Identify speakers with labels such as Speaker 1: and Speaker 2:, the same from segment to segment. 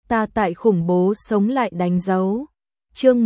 Speaker 1: ta tại khủng bố sống lại đánh dấu. Chương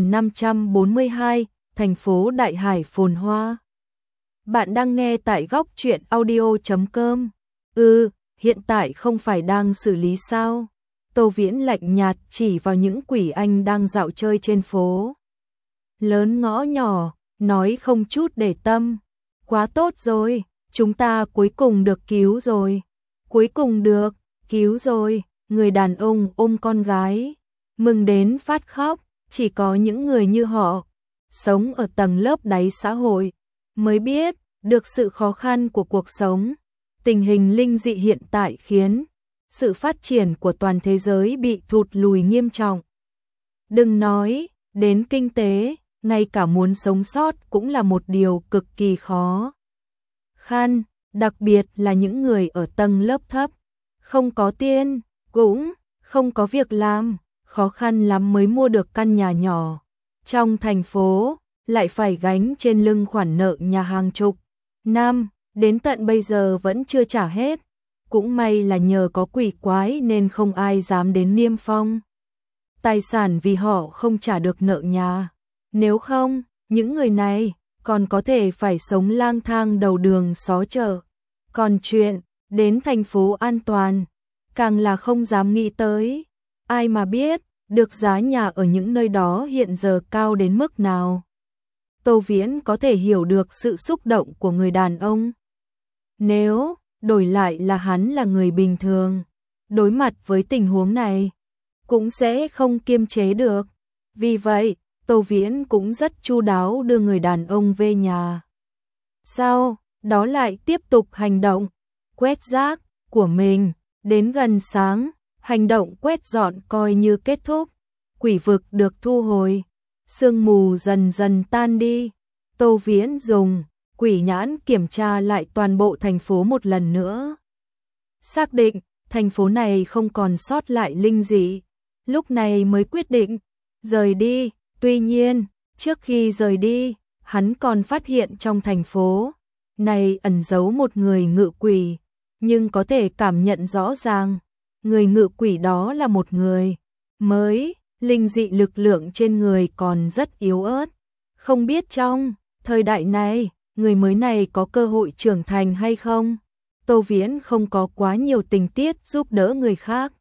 Speaker 1: 1542, thành phố Đại Hải phồn hoa. Bạn đang nghe tại góc truyện audio.com. Hiện tại không phải đang xử lý sao? Tô Viễn lạnh nhạt chỉ vào những quỷ anh đang dạo chơi trên phố lớn ngõ nhỏ, nói không chút để tâm. Quá tốt rồi, chúng ta cuối cùng được cứu rồi. Cuối cùng được cứu rồi. Người đàn ông ôm con gái, mừng đến phát khóc. Chỉ có những người như họ, sống ở tầng lớp đáy xã hội, mới biết được sự khó khăn của cuộc sống. Tình hình linh dị hiện tại khiến sự phát triển của toàn thế giới bị thụt lùi nghiêm trọng. Đừng nói đến kinh tế, ngay cả muốn sống sót cũng là một điều cực kỳ khó khăn, đặc biệt là những người ở tầng lớp thấp, không có tiền, cũng không có việc làm, khó khăn lắm mới mua được căn nhà nhỏ trong thành phố, lại phải gánh trên lưng khoản nợ nhà hàng chục năm, đến tận bây giờ vẫn chưa trả hết. Cũng may là nhờ có quỷ quái nên không ai dám đến niêm phong tài sản vì họ không trả được nợ nhà. Nếu không, những người này còn có thể phải sống lang thang đầu đường xó chợ. Còn chuyện đến thành phố an toàn, càng là không dám nghĩ tới. Ai mà biết được giá nhà ở những nơi đó hiện giờ cao đến mức nào. Tô Viễn có thể hiểu được sự xúc động của người đàn ông. Nếu đổi lại là hắn là người bình thường, đối mặt với tình huống này, cũng sẽ không kiềm chế được. Vì vậy, Tô Viễn cũng rất chu đáo đưa người đàn ông về nhà. Sau đó lại tiếp tục hành động quét rác của mình. Đến gần sáng, hành động quét dọn coi như kết thúc. Quỷ vực được thu hồi, sương mù dần dần tan đi. Tô Viễn dùng quỷ nhãn kiểm tra lại toàn bộ thành phố một lần nữa. Xác định thành phố này không còn sót lại linh dị, lúc này mới quyết định rời đi. Tuy nhiên, trước khi rời đi, hắn còn phát hiện trong thành phố này ẩn giấu một người ngự quỷ, nhưng có thể cảm nhận rõ ràng, người ngự quỷ đó là một người mới, linh dị lực lượng trên người còn rất yếu ớt. Không biết trong thời đại này, người mới này có cơ hội trưởng thành hay không? Tô Viễn không có quá nhiều tình tiết giúp đỡ người khác.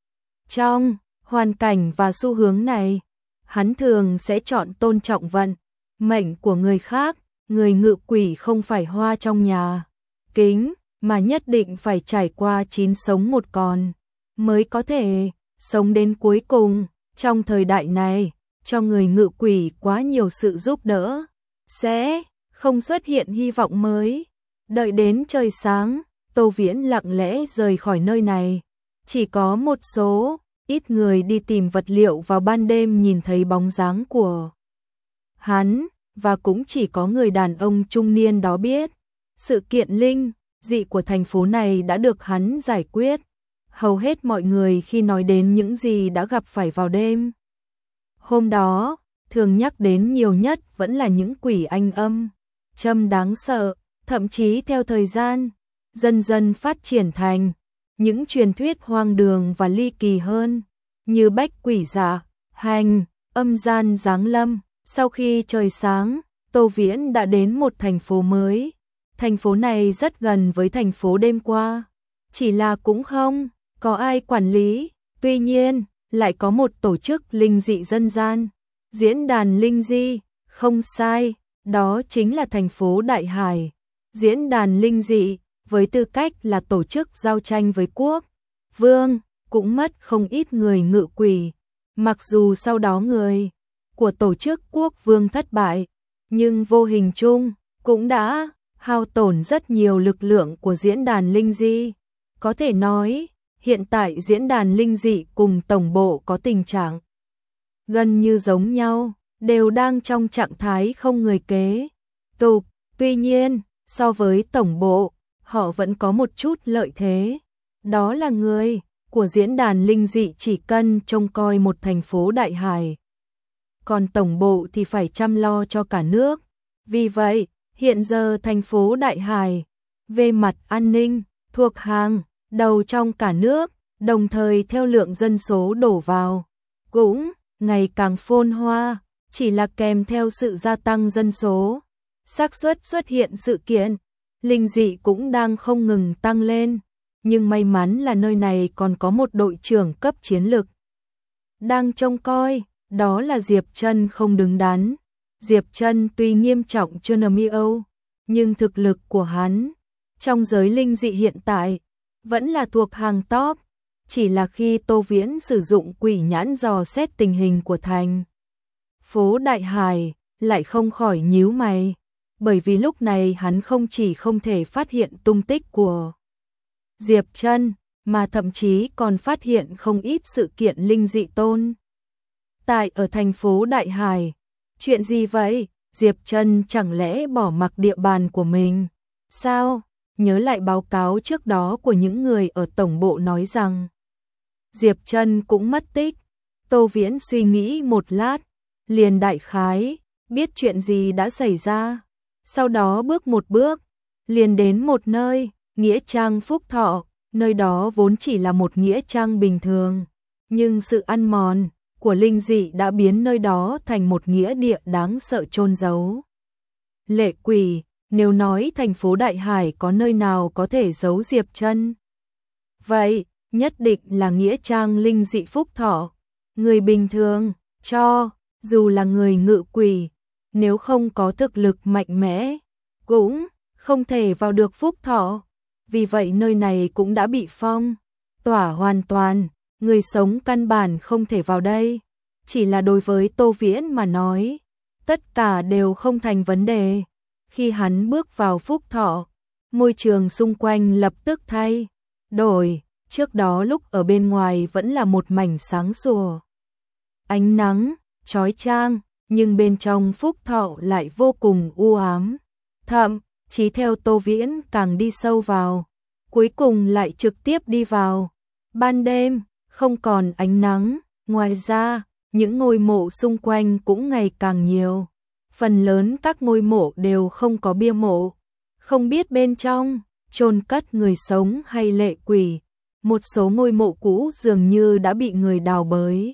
Speaker 1: Trong hoàn cảnh và xu hướng này, hắn thường sẽ chọn tôn trọng vận mệnh của người khác. Người ngự quỷ không phải hoa trong nhà kính, mà nhất định phải trải qua 9 sống một còn, mới có thể sống đến cuối cùng. Trong thời đại này, cho người ngự quỷ quá nhiều sự giúp đỡ, sẽ không xuất hiện hy vọng mới. Đợi đến trời sáng, Tô Viễn lặng lẽ rời khỏi nơi này. Chỉ có một số ít người đi tìm vật liệu vào ban đêm nhìn thấy bóng dáng của hắn, và cũng chỉ có người đàn ông trung niên đó biết. Sự kiện linh dị của thành phố này đã được hắn giải quyết. Hầu hết mọi người khi nói đến những gì đã gặp phải vào đêm hôm đó, thường nhắc đến nhiều nhất vẫn là những quỷ anh âm châm đáng sợ. Thậm chí theo thời gian dần dần phát triển thành những truyền thuyết hoang đường và ly kỳ hơn, như bách quỷ dạ hành, âm gian giáng lâm. Sau khi trời sáng, Tô Viễn đã đến một thành phố mới. Thành phố này rất gần với thành phố đêm qua, chỉ là cũng không có ai quản lý. Tuy nhiên, lại có một tổ chức linh dị dân gian, diễn đàn linh dị. Không sai, đó chính là thành phố Đại Hải. Diễn đàn linh dị, với tư cách là tổ chức giao tranh với quốc vương, cũng mất không ít người ngự quỷ. Mặc dù sau đó người của tổ chức quốc vương thất bại, nhưng vô hình chung cũng đã hao tổn rất nhiều lực lượng của diễn đàn linh dị. Có thể nói, hiện tại diễn đàn linh dị cùng tổng bộ có tình trạng gần như giống nhau, đều đang trong trạng thái không người kế tục. Tuy nhiên, so với tổng bộ, họ vẫn có một chút lợi thế. Đó là người của diễn đàn linh dị chỉ cần trông coi một thành phố Đại Hải, còn tổng bộ thì phải chăm lo cho cả nước. Vì vậy, hiện giờ thành phố Đại Hải, về mặt an ninh, thuộc hàng đầu trong cả nước. đồng thời theo lượng dân số đổ vào cũng ngày càng phồn hoa, chỉ là kèm theo sự gia tăng dân số, xác suất xuất hiện sự kiện linh dị cũng đang không ngừng tăng lên, nhưng may mắn là nơi này còn có một đội trưởng cấp chiến lực đang trông coi, đó là Diệp Trân không đứng đắn. Diệp Trân tuy nghiêm trọng Chernomio, nhưng thực lực của hắn trong giới linh dị hiện tại vẫn là thuộc hàng top, chỉ là khi Tô Viễn sử dụng quỷ nhãn dò xét tình hình của thành phố Đại Hải, lại không khỏi nhíu mày, bởi vì lúc này hắn không chỉ không thể phát hiện tung tích của Diệp Trân, mà thậm chí còn phát hiện không ít sự kiện linh dị tôn tại ở thành phố Đại Hải. Chuyện gì vậy? Diệp Trân chẳng lẽ bỏ mặc địa bàn của mình? Sao? Nhớ lại báo cáo trước đó của những người ở tổng bộ nói rằng Diệp Trân cũng mất tích. Tô Viễn suy nghĩ một lát, liền đại khái biết chuyện gì đã xảy ra. Sau đó bước một bước, liền đến một nơi, nghĩa trang Phúc Thọ. Nơi đó vốn chỉ là một nghĩa trang bình thường, nhưng sự ăn mòn của linh dị đã biến nơi đó thành một nghĩa địa đáng sợ chôn giấu lệ quỷ. Nếu nói thành phố Đại Hải có nơi nào có thể giấu Diệp Trân, vậy nhất định là nghĩa trang linh dị Phúc Thọ. Người bình thường, cho dù là người ngự quỷ, nếu không có thực lực mạnh mẽ, cũng không thể vào được Phúc Thọ. Vì vậy nơi này cũng đã bị phong tỏa hoàn toàn, người sống căn bản không thể vào đây. Chỉ là đối với Tô Viễn mà nói, tất cả đều không thành vấn đề. Khi hắn bước vào Phúc Thọ, môi trường xung quanh lập tức thay đổi. Trước đó lúc ở bên ngoài vẫn là một mảnh sáng sủa, ánh nắng chói chang, nhưng bên trong Phúc Thọ lại vô cùng u ám. Thậm chí theo Tô Viễn càng đi sâu vào, cuối cùng lại trực tiếp đi vào ban đêm, không còn ánh nắng. Ngoài ra, những ngôi mộ xung quanh cũng ngày càng nhiều. Phần lớn các ngôi mộ đều không có bia mộ, không biết bên trong chôn cất người sống hay lệ quỷ. Một số ngôi mộ cũ dường như đã bị người đào bới.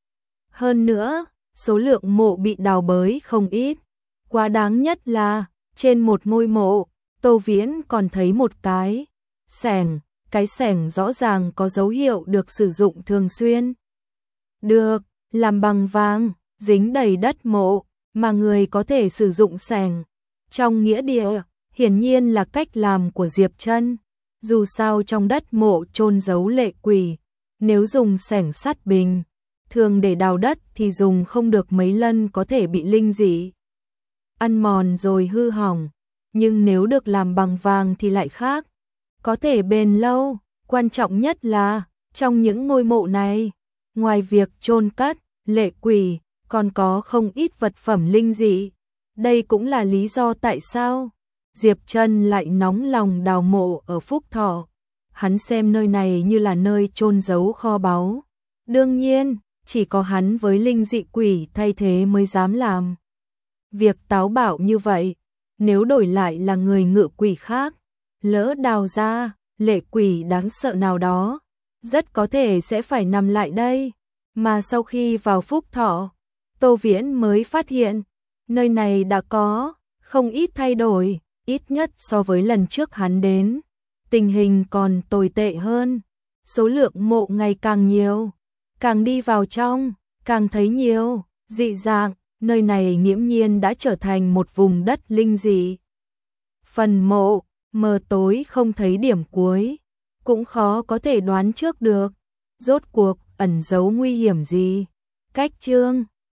Speaker 1: Hơn nữa, số lượng mộ bị đào bới không ít. Quá đáng nhất là trên một ngôi mộ, Tô Viễn còn thấy một cái xẻng. Cái xẻng rõ ràng có dấu hiệu được sử dụng thường xuyên, được làm bằng vàng, dính đầy đất mộ, mà người có thể sử dụng xẻng trong nghĩa địa, hiển nhiên là cách làm của Diệp Trân. Dù sao trong đất mộ chôn giấu lệ quỷ, nếu dùng xẻng sắt bình thường để đào đất thì dùng không được mấy lần có thể bị linh dị ăn mòn rồi hư hỏng, nhưng nếu được làm bằng vàng thì lại khác, có thể bền lâu. Quan trọng nhất là trong những ngôi mộ này, ngoài việc chôn cất lệ quỷ, còn có không ít vật phẩm linh dị. Đây cũng là lý do tại sao Diệp Trân lại nóng lòng đào mộ ở Phúc Thọ. Hắn xem nơi này như là nơi chôn giấu kho báu. Đương nhiên, chỉ có hắn với linh dị quỷ thay thế mới dám làm việc táo bạo như vậy. Nếu đổi lại là người ngự quỷ khác, lỡ đào ra lệ quỷ đáng sợ nào đó, rất có thể sẽ phải nằm lại đây. Mà sau khi vào Phúc Thọ, Tô Viễn mới phát hiện, nơi này đã có không ít thay đổi, ít nhất so với lần trước hắn đến. Tình hình còn tồi tệ hơn, số lượng mộ ngày càng nhiều, càng đi vào trong, càng thấy nhiều dị dạng, nơi này nghiễm nhiên đã trở thành một vùng đất linh dị. Phần mộ mờ tối không thấy điểm cuối, cũng khó có thể đoán trước được rốt cuộc ẩn giấu nguy hiểm gì. Cách chương